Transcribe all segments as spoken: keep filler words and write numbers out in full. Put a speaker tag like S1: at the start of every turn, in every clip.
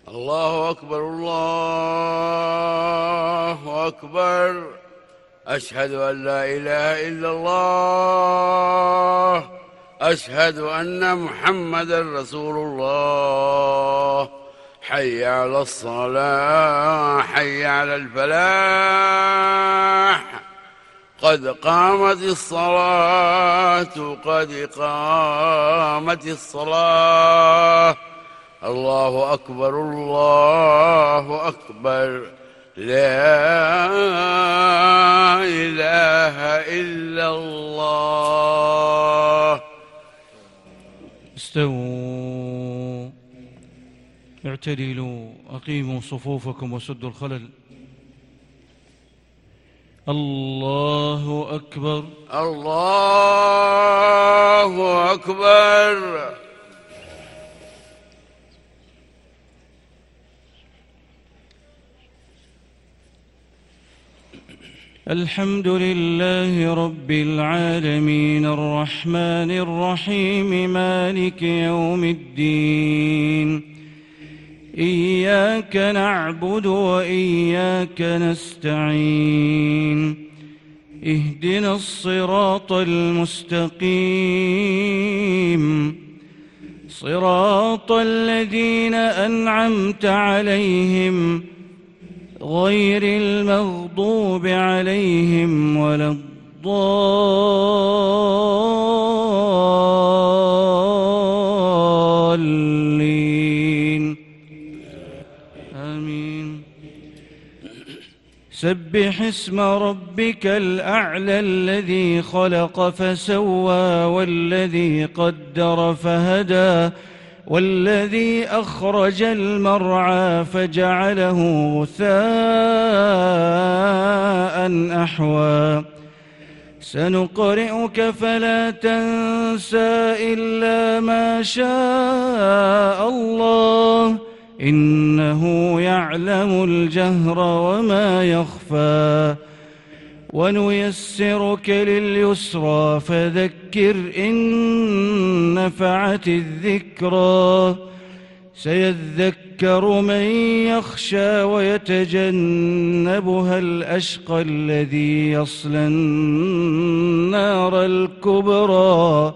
S1: الله أكبر الله أكبر. أشهد أن لا إله إلا الله. أشهد أن محمدا رسول الله. حي على الصلاة، حي على الفلاح. قد قامت الصلاة، قد قامت الصلاة. الله أكبر الله أكبر. لا إله إلا الله.
S2: استووا، اعتدلوا، أقيموا صفوفكم وسدوا الخلل. الله أكبر
S1: الله أكبر.
S2: الحمد لله رب العالمين الرحمن الرحيم مالك يوم الدين. إياك نعبد وإياك نستعين. اهدنا الصراط المستقيم، صراط الذين أنعمت عليهم غير المغضوب عليهم ولا الضالين. آمين. سبح اسم ربك الأعلى الذي خلق فسوى والذي قدر فهدى والذي أخرج المرعى فجعله غثاء أحوى. سنقرئك فلا تنسى إلا ما شاء الله، إنه يعلم الجهر وما يخفى. ونيسرك لليسرى فذكر إن نفعت الذكرى. سيذكر من يخشى ويتجنبها الأشقى الذي يصلى النار الكبرى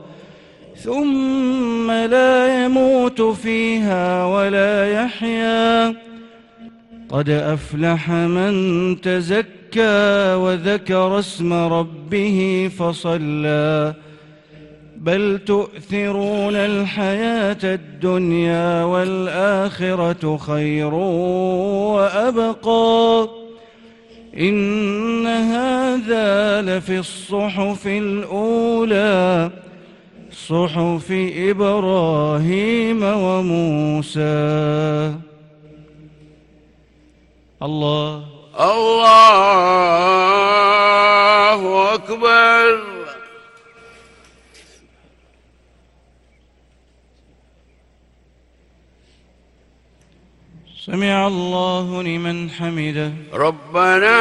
S2: ثم لا يموت فيها ولا يحيا. قد أفلح من تزكى وذكر اسم ربه فصلى. بل تؤثرون الحياة الدنيا والآخرة خير وأبقى. إن هذا لفي الصحف الأولى، صحف إبراهيم وموسى. الله
S1: الله أكبر.
S2: سمع الله لمن حمده.
S1: ربنا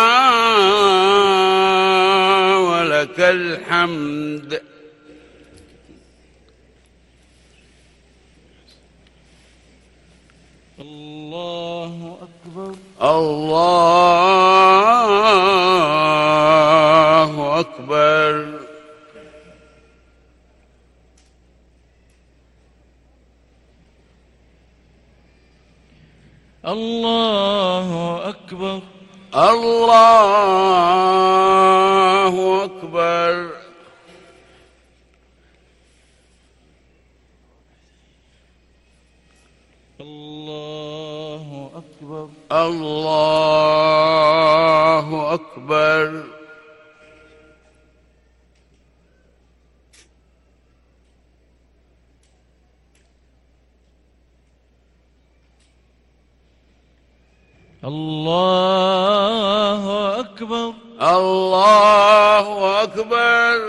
S1: ولك الحمد.
S2: الله أكبر
S1: الله أكبر.
S2: الله أكبر
S1: الله أكبر.
S2: الله أكبر
S1: الله أكبر.
S2: الله أكبر
S1: الله أكبر.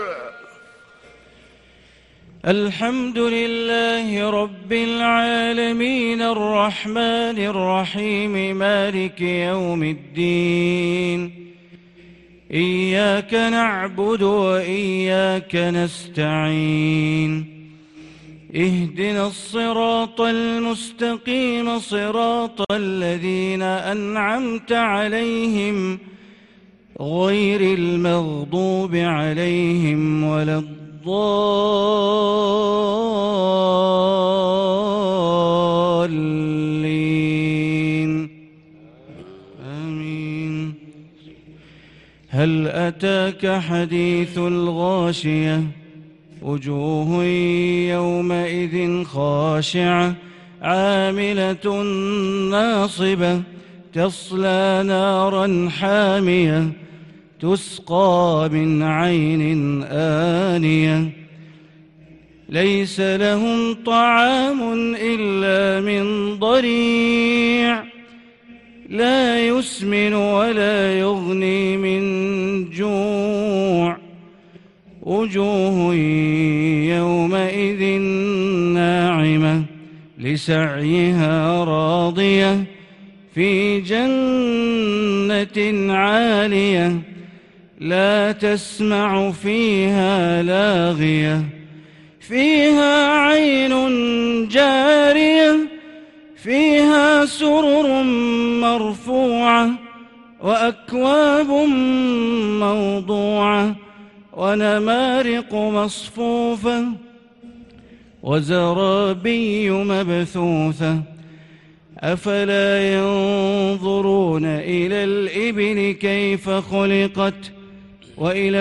S2: الحمد لله رب العالمين الرحمن الرحيم مالك يوم الدين. إياك نعبد وإياك نستعين. اهدنا الصراط المستقيم صراط الذين أنعمت عليهم غير المغضوب عليهم ولا الضالين آمين. هل أتاك حديث الغاشية وجوه يومئذ خاشعة عاملة ناصبة تصلى نارا حامية تسقى من عين آنية ليس لهم طعام إلا من ضريع لا يسمن ولا يغني من جوع وجوه يومئذ ناعمة لسعيها راضية في جنة عالية لا تسمع فيها لاغية فيها عين جارية فيها سرر مرفوعة وأكواب موضوعة ونمارق مصفوفة وزرابي مبثوثة أفلا ينظرون إلى الإبل كيف خلقت وإلى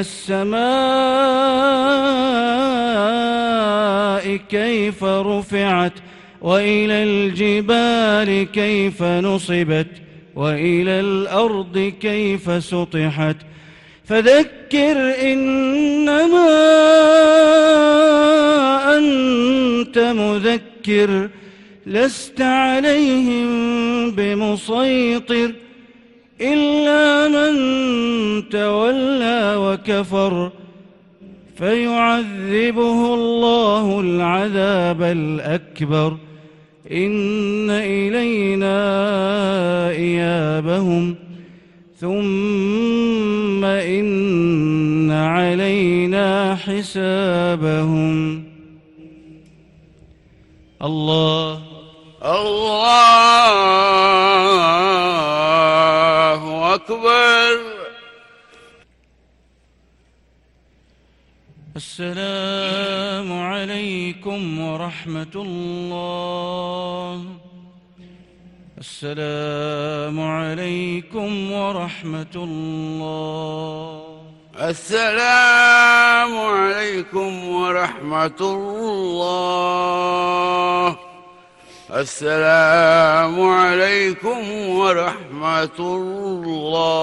S2: السماء كيف رفعت وإلى الجبال كيف نصبت وإلى الأرض كيف سطحت فذكر إنما أنت مذكر لست عليهم بمسيطر إلا من تولى وكفر فيعذبه الله العذاب الأكبر إن إلينا إيابهم ثم إن علينا حسابهم. الله
S1: الله أكبر.
S2: السلام عليكم ورحمة الله. السلام عليكم ورحمة الله.
S1: السلام عليكم ورحمة الله. السلام عليكم ورحمة الله.